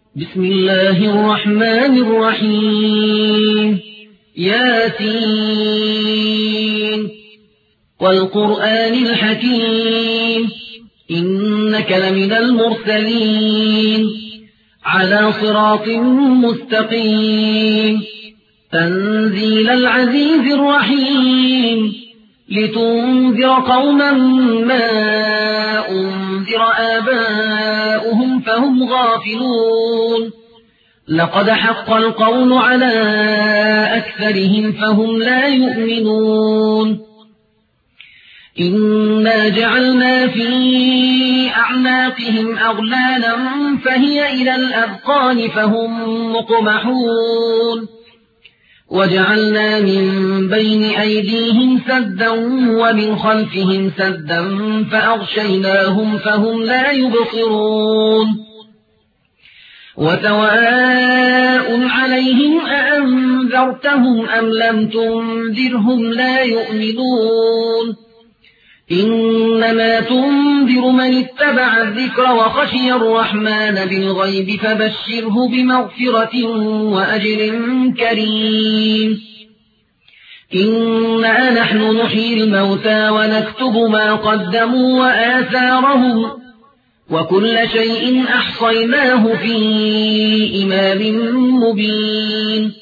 بسم الله الرحمن الرحيم ياسين والقرآن الحكيم إنك لمن المرسلين على صراط مستقيم تنزيل العزيز الرحيم لتنذر قوما ما أنذر آباؤهم فهم غافلون لقد حق القول على أكثرهم فهم لا يؤمنون إنا جعلنا في أعناقهم أغلالا فهي إلى الأذقان فهم مقمحون وجعلنا من بين أيديهم سدا ومن خلفهم سدا فأغشيناهم فهم لا يبصرون وسواء عليهم أأنذرتهم أم لم تنذرهم لا يؤمنون إنما تنذر من اتبع الذكر وخشي الرحمن بالغيب فبشره بمغفرة وأجر كريم إنا نحن نحيي الموتى ونكتب ما قدموا وآثارهم وكل شيء أحصيناه في إمام مبين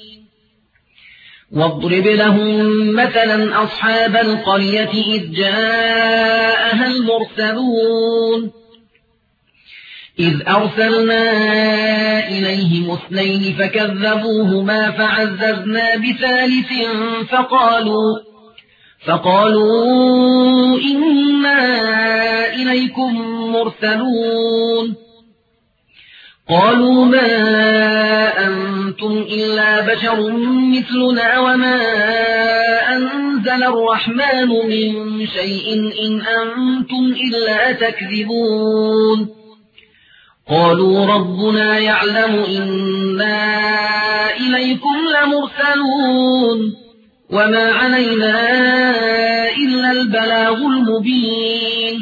واضرب لهم مثلا أصحاب القرية إذ جاءها المرسلون إذ أرسلنا إليهم اثنين فكذبوهما فعززنا بثالث فقالوا إنا إليكم مرسلون قالوا ما أنتم إلا بشر مثلنا وما أنزل الرحمن من شيء إن أنتم إلا تكذبون قالوا ربنا يعلم إنا إليكم لمرسلون وما علينا إلا البلاغ المبين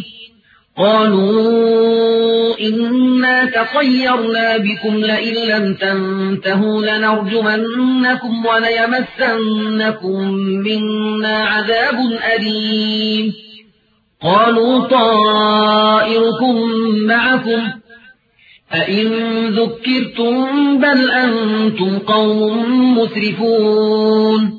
قالوا إنا تطيرنا بكم لئن لم تنتهوا لنرجمنكم وليمسنكم منا عذاب أليم قالوا طائركم معكم أئن ذكرتم بل أنتم قوم مسرفون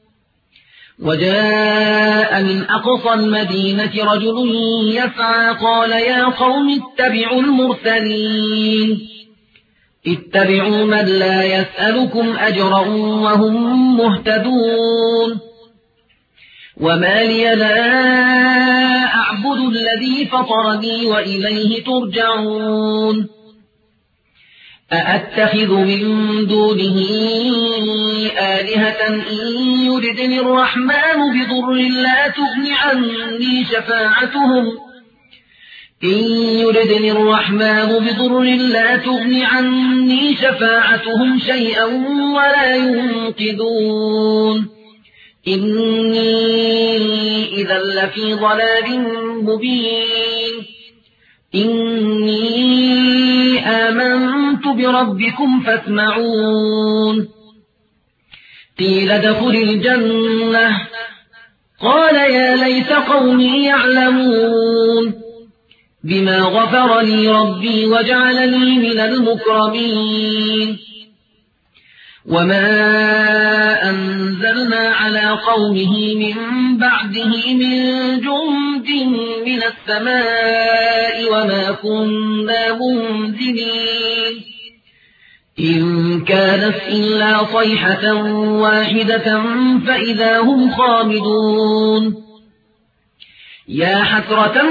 وجاء من أقصى المدينة رجل يسعى قال يا قوم اتبعوا المرسلين اتبعوا من لا يسألكم أجرا وهم مهتدون وما لي لا أعبد الذي فطرني وإليه ترجعون أأتخذ من دونه آلهة إن يردني الرحمن بضر لا تغن عني شفاعتهم شيئا ولا ينقذون إني إذا لفي ضلال مبين إني آمنت بربكم فاسمعون قيل ادخل الجنة قال يا ليت قومي يعلمون بما غفر لي ربي وجعلني من المكرمين وما أنزلنا على قومه من بعده من جند من السماء وما كنا منزلين إن كانت إلا صيحة واحدة فإذا هم خامدون يا حسرة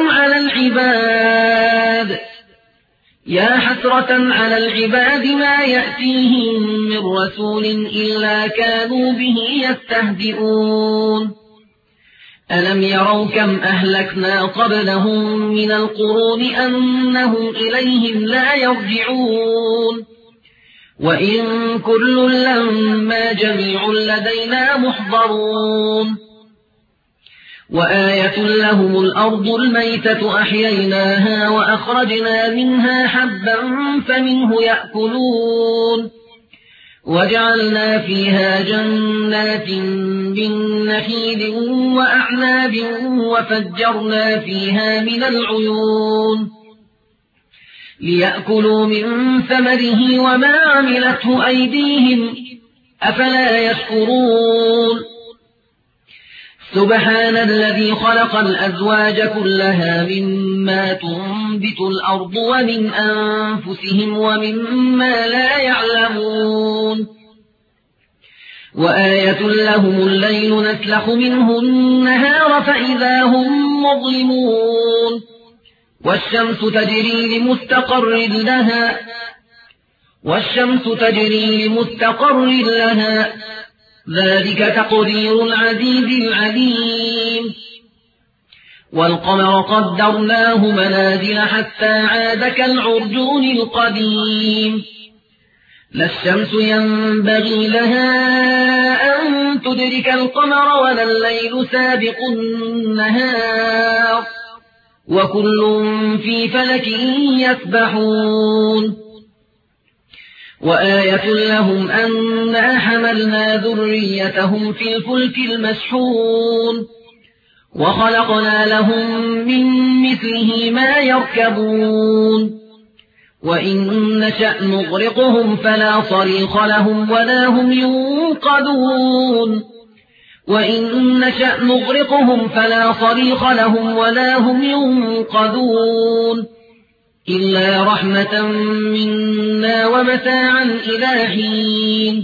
على العباد ما يأتيهم من رسول إلا كانوا به يستهزئون ألم يروا كم أهلكنا قبلهم من القرون أنهم إليهم لا يرجعون وإن كل لما جميع لدينا محضرون وآية لهم الأرض الميتة أحييناها وأخرجنا منها حبا فمنه يأكلون وجعلنا فيها جنات من نخيل وأعناب وفجرنا فيها من العيون ليأكلوا من ثمره وما عملته أيديهم أفلا يشكرون سبحان الذي خلق الأزواج كلها مما تنبت الأرض ومن أنفسهم ومما لا يعلمون وآية لهم الليل نسلخ منه النهار فإذا هم مظلمون والشمس تجري لمستقر لها ذلك تقدير العزيز العليم والقمر قدرناه منازل حتى عاد كالعرجون القديم لا الشمس ينبغي لها أن تدرك القمر ولا الليل سابق النهار وكل في فلك يسبحون وآية لهم أنا حملنا ذريتهم في الفلك المشحون وخلقنا لهم من مثله ما يركبون وإن نشأ نغرقهم فلا صريخ لهم ولا هم ينقذون إلا رحمة منا ومتاعا إلى حين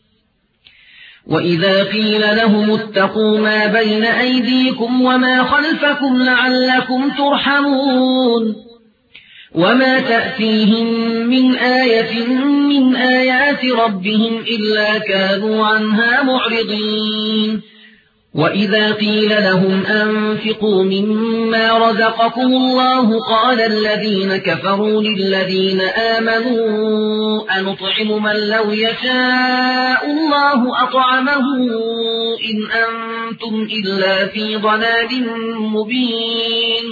وإذا قيل لهم اتقوا ما بين أيديكم وما خلفكم لعلكم ترحمون وما تأتيهم من آية من آيات ربهم إلا كانوا عنها معرضين وإذا قيل لهم أنفقوا مما رزقكم الله قال الذين كفروا للذين آمنوا أنطعم من لو يشاء الله أطعمه إن أنتم إلا في ضلال مبين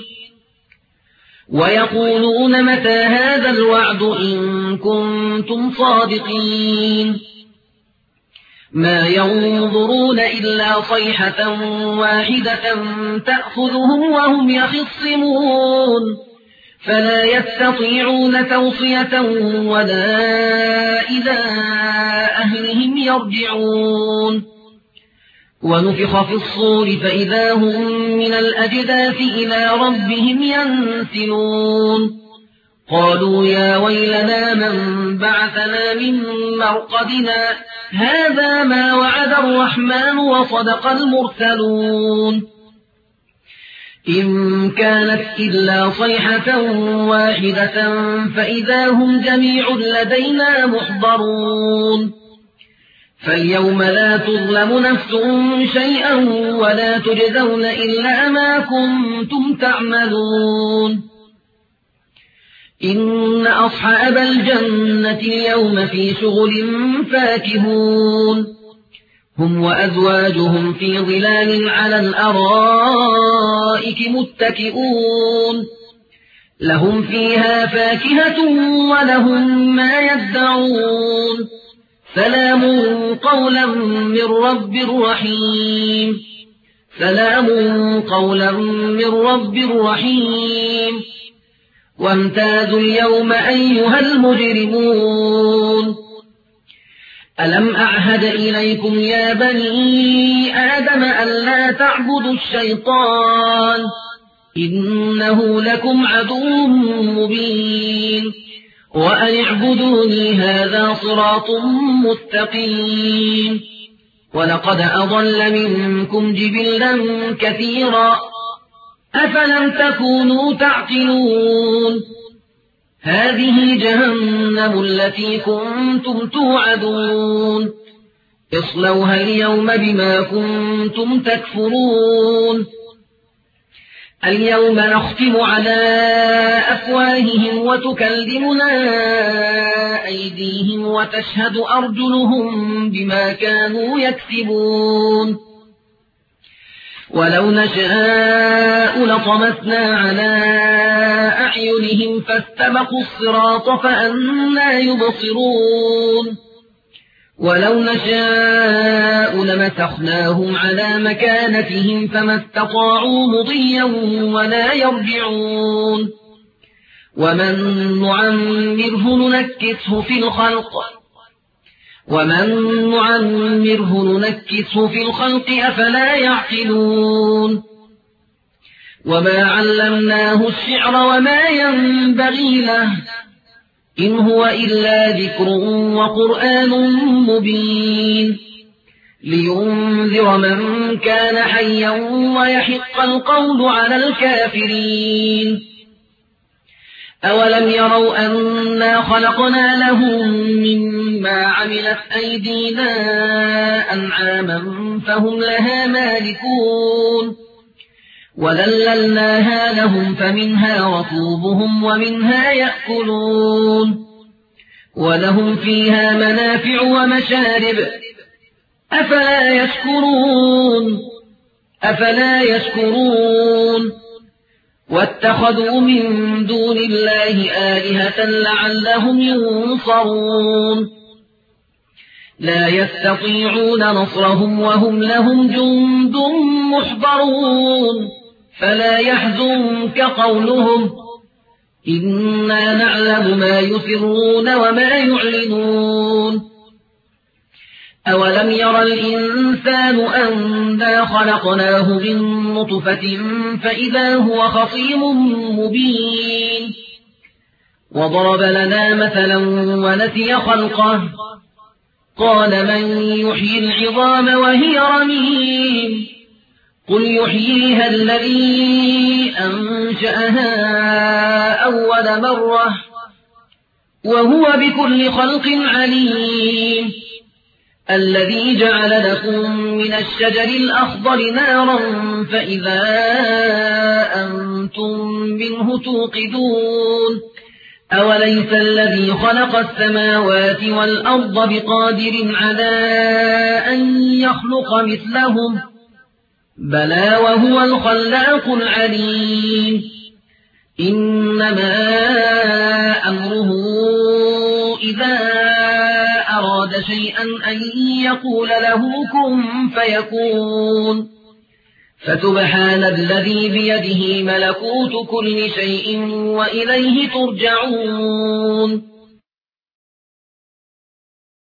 ويقولون متى هذا الوعد إن كنتم صادقين ما ينظرون إلا صيحة واحدة تأخذهم وهم يخصمون فلا يستطيعون توصية ولا إلى أهلهم يرجعون ونفخ في الصور فإذا هم من الأجداث إلى ربهم ينسلون قالوا يا ويلنا من بعثنا من مرقدنا هذا ما وعد الرحمن وصدق المرسلون إن كانت إلا صيحة واحدة فإذا هم جميع لدينا محضرون فاليوم لا تظلم نفس شيئا ولا تجزون إلا ما كنتم تعملون إن أصحاب الجنة اليوم في شغل فاكهون هم وأزواجهم في ظلال على الأرائك متكئون لهم فيها فاكهة ولهم ما يدعون سلام قولا من رب رحيم وامتازوا اليوم أيها المجرمون ألم أعهد إليكم يا بني آدم ألا تعبدوا الشيطان إنه لكم عدو مبين وأن اعبدوني هذا صراط مستقيم ولقد أضل منكم جبلا كثيرا أفلم تكونوا تعقلون هذه جهنم التي كنتم توعدون اصلوها اليوم بما كنتم تكفرون اليوم نختم على أفواههم وتكلمنا أيديهم وتشهد أرجلهم بما كانوا يكسبون ولو نشاء لطمسنا على أعينهم فاستبقوا الصراط فأنى يبصرون ولو نشاء لمسخناهم على مكانتهم فما استطاعوا مضيا ولا يرجعون ومن نعمره ننكسه في الخلق أفلا يعقلون وما علمناه الشعر وما ينبغي له إن هو إلا ذكر وقرآن مبين لينذر من كان حيا ويحق القول على الكافرين أولم يروا أنا خلقنا لهم مما عملت أيدينا أنعاما فهم لها مالكون وذللناها لهم فمنها ركوبهم ومنها يأكلون ولهم فيها منافع ومشارب أفلا يشكرون واتخذوا من دون الله آلهة لعلهم ينصرون لا يستطيعون نصرهم وهم لهم جند محضرون فلا يحزنك قولهم إنا نعلم ما يسرون وما يعلنون أولم ير الإنسان أنا خلقناه من نطفة فإذا هو خصيم مبين وضرب لنا مثلا ونسي خلقه قال من يحيي العظام وهي رميم قل يحييها الذي أنشأها أول مرة وهو بكل خلق عليم الذي جعل لكم من الشجر الأخضر نارا فإذا أنتم منه توقدون أوليس الذي خلق السماوات والأرض بقادر على أن يخلق مثلهم بلى وهو الخلاق العليم إنما أمره إذا أراد شيئا أن يقول له كن فيكون فسبحان الذي بيده ملكوت كل شيء وإليه ترجعون